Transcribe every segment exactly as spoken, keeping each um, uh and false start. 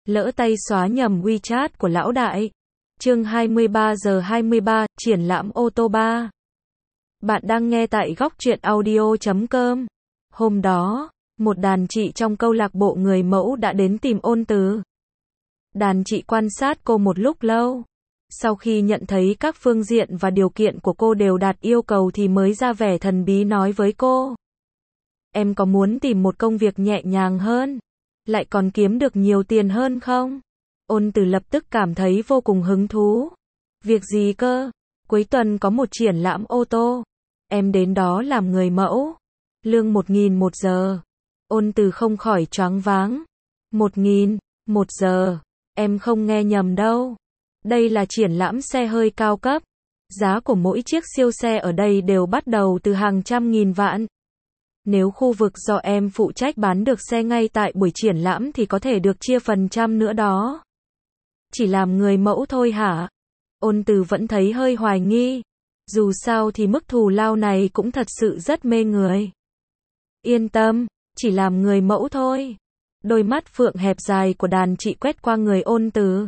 Lỡ tay xóa nhầm WeChat của lão đại. Chương hai mươi ba giờ hai mươi ba, triển lãm ô tô ba. Bạn đang nghe tại góc truyện audio chấm com. Hôm đó, một đàn chị trong câu lạc bộ người mẫu đã đến tìm Ôn Từ. Đàn chị quan sát cô một lúc lâu. Sau khi nhận thấy các phương diện và điều kiện của cô đều đạt yêu cầu thì mới ra vẻ thần bí nói với cô. Em có muốn tìm một công việc nhẹ nhàng hơn, lại còn kiếm được nhiều tiền hơn không? Ôn Từ lập tức cảm thấy vô cùng hứng thú. Việc gì cơ? Cuối tuần có một triển lãm ô tô. Em đến đó làm người mẫu. Lương một nghìn một giờ. Ôn Từ không khỏi choáng váng. Một nghìn, một giờ. Em không nghe nhầm đâu. Đây là triển lãm xe hơi cao cấp. Giá của mỗi chiếc siêu xe ở đây đều bắt đầu từ hàng trăm nghìn vạn. Nếu khu vực do em phụ trách bán được xe ngay tại buổi triển lãm thì có thể được chia phần trăm nữa đó. Chỉ làm người mẫu thôi hả? Ôn Từ vẫn thấy hơi hoài nghi. Dù sao thì mức thù lao này cũng thật sự rất mê người. Yên tâm, chỉ làm người mẫu thôi. Đôi mắt phượng hẹp dài của đàn chị quét qua người Ôn Từ.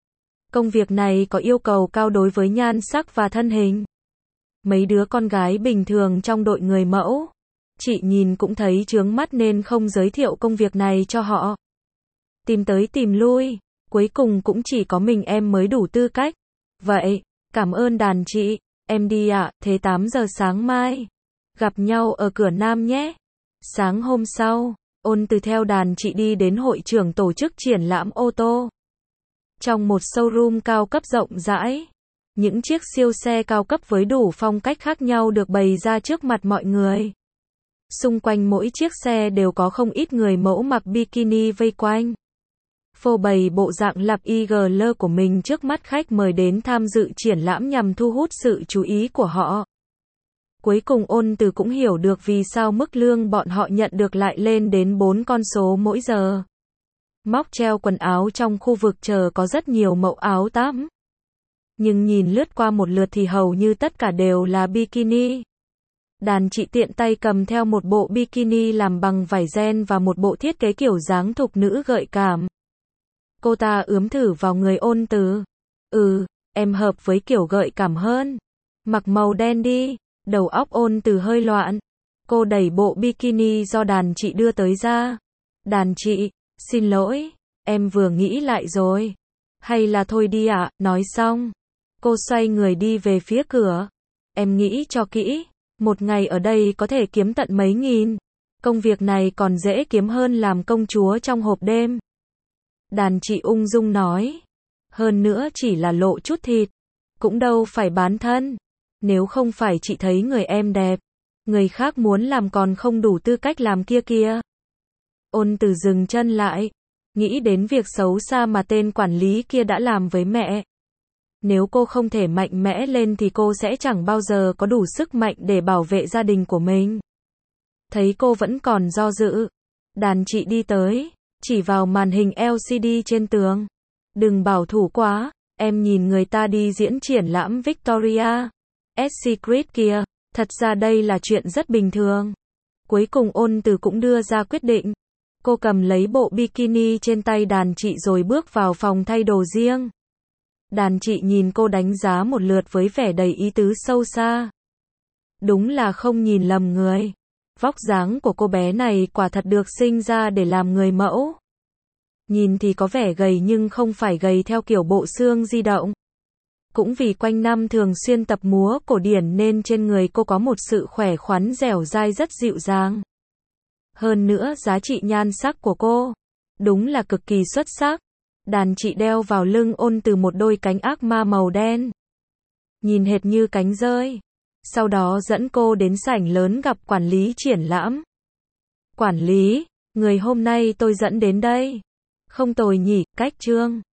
Công việc này có yêu cầu cao đối với nhan sắc và thân hình. Mấy đứa con gái bình thường trong đội người mẫu, chị nhìn cũng thấy chướng mắt nên không giới thiệu công việc này cho họ. Tìm tới tìm lui, cuối cùng cũng chỉ có mình em mới đủ tư cách. Vậy, cảm ơn đàn chị, em đi ạ, thế tám giờ sáng mai. Gặp nhau ở cửa Nam nhé. Sáng hôm sau, Ôn Từ theo đàn chị đi đến hội trường tổ chức triển lãm ô tô. Trong một showroom cao cấp rộng rãi, những chiếc siêu xe cao cấp với đủ phong cách khác nhau được bày ra trước mặt mọi người. Xung quanh mỗi chiếc xe đều có không ít người mẫu mặc bikini vây quanh. Phô bày bộ dạng lập i giê lờ của mình trước mắt khách mời đến tham dự triển lãm nhằm thu hút sự chú ý của họ. Cuối cùng Ôn Từ cũng hiểu được vì sao mức lương bọn họ nhận được lại lên đến bốn con số mỗi giờ. Móc treo quần áo trong khu vực chờ có rất nhiều mẫu áo tắm. Nhưng nhìn lướt qua một lượt thì hầu như tất cả đều là bikini. Đàn chị tiện tay cầm theo một bộ bikini làm bằng vải ren và một bộ thiết kế kiểu dáng thục nữ gợi cảm. Cô ta ướm thử vào người Ôn Từ. Ừ, em hợp với kiểu gợi cảm hơn. Mặc màu đen đi. Đầu óc Ôn Từ hơi loạn. Cô đẩy bộ bikini do đàn chị đưa tới ra. Đàn chị, xin lỗi, em vừa nghĩ lại rồi. Hay là thôi đi ạ, nói xong. Cô xoay người đi về phía cửa. Em nghĩ cho kỹ. Một ngày ở đây có thể kiếm tận mấy nghìn. Công việc này còn dễ kiếm hơn làm công chúa trong hộp đêm. Đàn chị ung dung nói. Hơn nữa chỉ là lộ chút thịt. Cũng đâu phải bán thân. Nếu không phải chị thấy người em đẹp, người khác muốn làm còn không đủ tư cách làm kia kia. Ôn Từ dừng chân lại. Nghĩ đến việc xấu xa mà tên quản lý kia đã làm với mẹ. Nếu cô không thể mạnh mẽ lên thì cô sẽ chẳng bao giờ có đủ sức mạnh để bảo vệ gia đình của mình. Thấy cô vẫn còn do dự, đàn chị đi tới, chỉ vào màn hình lờ xê đê trên tường. Đừng bảo thủ quá, em nhìn người ta đi diễn triển lãm Victoria Secret kìa, thật ra đây là chuyện rất bình thường. Cuối cùng Ôn Từ cũng đưa ra quyết định. Cô cầm lấy bộ bikini trên tay đàn chị rồi bước vào phòng thay đồ riêng. Đàn chị nhìn cô đánh giá một lượt với vẻ đầy ý tứ sâu xa. Đúng là không nhìn lầm người. Vóc dáng của cô bé này quả thật được sinh ra để làm người mẫu. Nhìn thì có vẻ gầy nhưng không phải gầy theo kiểu bộ xương di động. Cũng vì quanh năm thường xuyên tập múa cổ điển nên trên người cô có một sự khỏe khoắn dẻo dai rất dịu dàng. Hơn nữa giá trị nhan sắc của cô, đúng là cực kỳ xuất sắc. Đàn chị đeo vào lưng Ôn Từ một đôi cánh ác ma màu đen. Nhìn hệt như cánh dơi. Sau đó dẫn cô đến sảnh lớn gặp quản lý triển lãm. Quản lý, người hôm nay tôi dẫn đến đây. Không tồi nhỉ, cách trương.